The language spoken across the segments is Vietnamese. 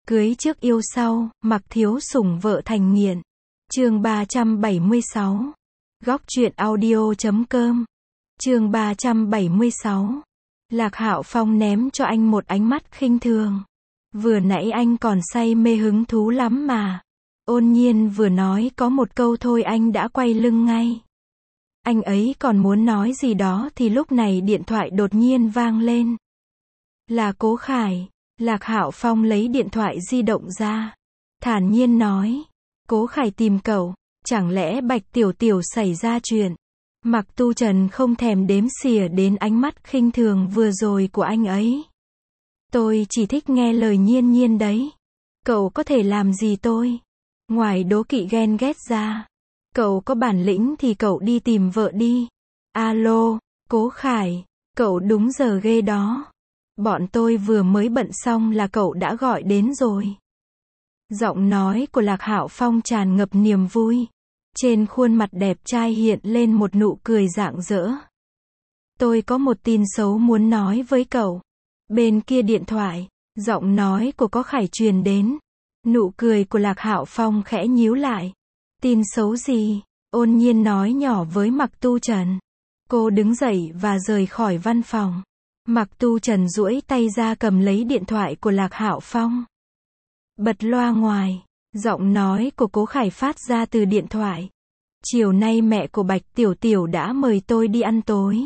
Cưới trước yêu sau, mặc thiếu sủng vợ thành nghiện. Chương 376. Góc truyện audio.com. Chương 376. Lạc Hạo Phong ném cho anh một ánh mắt khinh thường. Vừa nãy anh còn say mê hứng thú lắm mà. Ôn Nhiên vừa nói có một câu thôi anh đã quay lưng ngay. Anh ấy còn muốn nói gì đó thì lúc này điện thoại đột nhiên vang lên. Là Cố Khải. Lạc Hạo Phong lấy điện thoại di động ra. Thản nhiên nói. Cố Khải tìm cậu. Chẳng lẽ Bạch Tiểu Tiểu xảy ra chuyện? Mặc Tu Trần không thèm đếm xỉa đến ánh mắt khinh thường vừa rồi của anh ấy. Tôi chỉ thích nghe lời Nhiên Nhiên đấy. Cậu có thể làm gì tôi? Ngoài đố kỵ ghen ghét ra. Cậu có bản lĩnh thì cậu đi tìm vợ đi. Alo, Cố Khải, cậu đúng giờ ghê đó. Bọn tôi vừa mới bận xong là cậu đã gọi đến rồi. Giọng nói của Lạc Hạo Phong tràn ngập niềm vui. Trên khuôn mặt đẹp trai hiện lên một nụ cười rạng rỡ. Tôi có một tin xấu muốn nói với cậu. Bên kia điện thoại, giọng nói của Cố Khải truyền đến. Nụ cười của Lạc Hạo Phong khẽ nhíu lại. Tin xấu gì? Ôn Nhiên nói nhỏ với Mặc Tu Trần. Cô đứng dậy và rời khỏi văn phòng. Mặc Tu Trần duỗi tay ra cầm lấy điện thoại của Lạc Hạo Phong. Bật loa ngoài, giọng nói của Cố Khải phát ra từ điện thoại. Chiều nay mẹ của Bạch Tiểu Tiểu đã mời tôi đi ăn tối.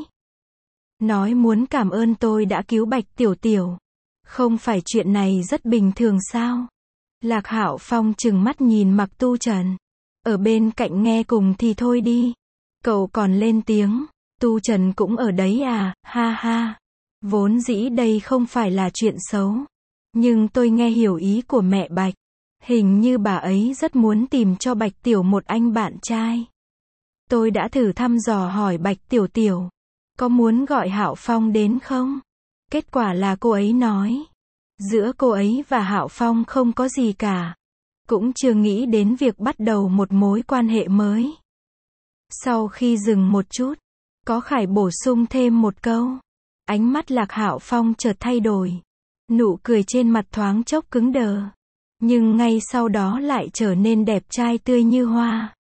Nói muốn cảm ơn tôi đã cứu Bạch Tiểu Tiểu. Không phải chuyện này rất bình thường sao? Lạc Hạo Phong trừng mắt nhìn Mặc Tu Trần. Ở bên cạnh nghe cùng thì thôi đi. Cậu còn lên tiếng. Tu Trần cũng ở đấy à, ha ha. Vốn dĩ đây không phải là chuyện xấu. Nhưng tôi nghe hiểu ý của mẹ Bạch. Hình như bà ấy rất muốn tìm cho Bạch Tiểu một anh bạn trai. Tôi đã thử thăm dò hỏi Bạch Tiểu Tiểu. Có muốn gọi Hạo Phong đến không? Kết quả là cô ấy nói. Giữa cô ấy và Hạo Phong không có gì cả. Cũng chưa nghĩ đến việc bắt đầu một mối quan hệ mới. Sau khi dừng một chút, Cố Khải bổ sung thêm một câu. Ánh mắt Lạc Hạo Phong chợt thay đổi. Nụ cười trên mặt thoáng chốc cứng đờ. Nhưng ngay sau đó lại trở nên đẹp trai tươi như hoa.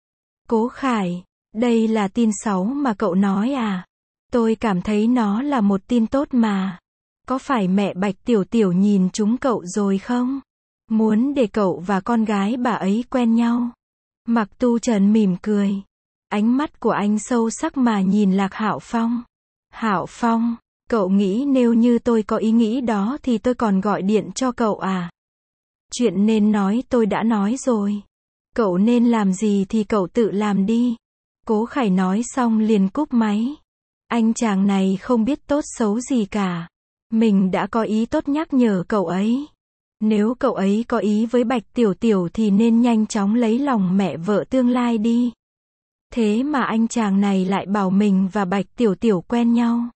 Cố Khải, đây là tin xấu mà cậu nói à? Tôi cảm thấy nó là một tin tốt mà. Có phải mẹ Bạch Tiểu Tiểu nhìn trúng cậu rồi không? Muốn để cậu và con gái bà ấy quen nhau. Mặc Tu Trần mỉm cười. Ánh mắt của anh sâu sắc mà nhìn Lạc Hạo Phong. Hạo Phong, cậu nghĩ nếu như tôi có ý nghĩ đó thì tôi còn gọi điện cho cậu à? Chuyện nên nói tôi đã nói rồi. Cậu nên làm gì thì cậu tự làm đi. Cố Khải nói xong liền cúp máy. Anh chàng này không biết tốt xấu gì cả. Mình đã có ý tốt nhắc nhở cậu ấy. Nếu cậu ấy có ý với Bạch Tiểu Tiểu thì nên nhanh chóng lấy lòng mẹ vợ tương lai đi. Thế mà anh chàng này lại bảo mình và Bạch Tiểu Tiểu quen nhau.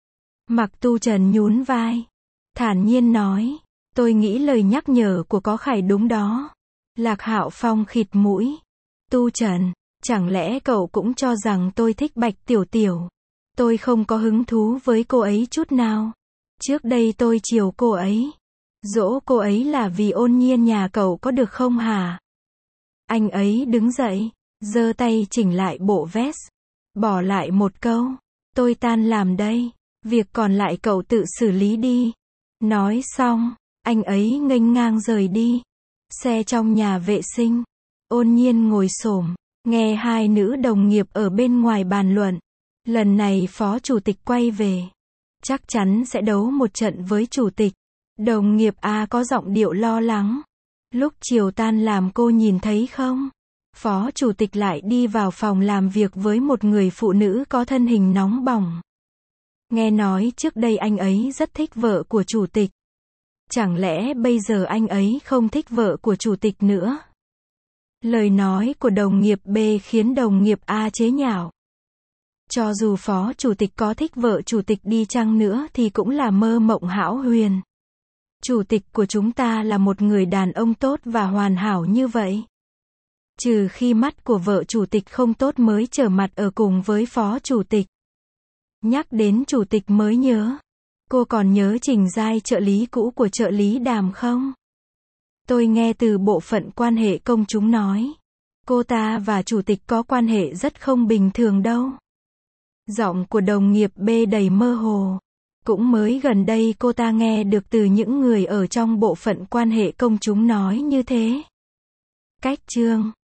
Mặc Tu Trần nhún vai. Thản nhiên nói. Tôi nghĩ lời nhắc nhở của Cố Khải đúng đó. Lạc Hạo Phong khịt mũi. Tu Trần, chẳng lẽ cậu cũng cho rằng tôi thích Bạch Tiểu Tiểu? Tôi không có hứng thú với cô ấy chút nào. Trước đây tôi chiều cô ấy. Dỗ cô ấy là vì Ôn Nhiên nhà cậu có được không hả? Anh ấy đứng dậy, giơ tay chỉnh lại bộ vest. Bỏ lại một câu. Tôi tan làm đây. Việc còn lại cậu tự xử lý đi. Nói xong, anh ấy nghênh ngang rời đi. Xe trong nhà vệ sinh. Ôn Nhiên ngồi xổm, nghe hai nữ đồng nghiệp ở bên ngoài bàn luận. Lần này phó chủ tịch quay về. Chắc chắn sẽ đấu một trận với chủ tịch. Đồng nghiệp A có giọng điệu lo lắng. Lúc chiều tan làm cô nhìn thấy không? Phó chủ tịch lại đi vào phòng làm việc với một người phụ nữ có thân hình nóng bỏng. Nghe nói trước đây anh ấy rất thích vợ của chủ tịch. Chẳng lẽ bây giờ anh ấy không thích vợ của chủ tịch nữa? Lời nói của đồng nghiệp B khiến đồng nghiệp A chế nhạo. Cho dù phó chủ tịch có thích vợ chủ tịch đi chăng nữa thì cũng là mơ mộng hão huyền. Chủ tịch của chúng ta là một người đàn ông tốt và hoàn hảo như vậy. Trừ khi mắt của vợ chủ tịch không tốt mới trở mặt ở cùng với phó chủ tịch. Nhắc đến chủ tịch mới nhớ. Cô còn nhớ Trình Giai trợ lý cũ của trợ lý Đàm không? Tôi nghe từ bộ phận quan hệ công chúng nói. Cô ta và chủ tịch có quan hệ rất không bình thường đâu. Giọng của đồng nghiệp B đầy mơ hồ. Cũng mới gần đây cô ta nghe được từ những người ở trong bộ phận quan hệ công chúng nói như thế. Cách chương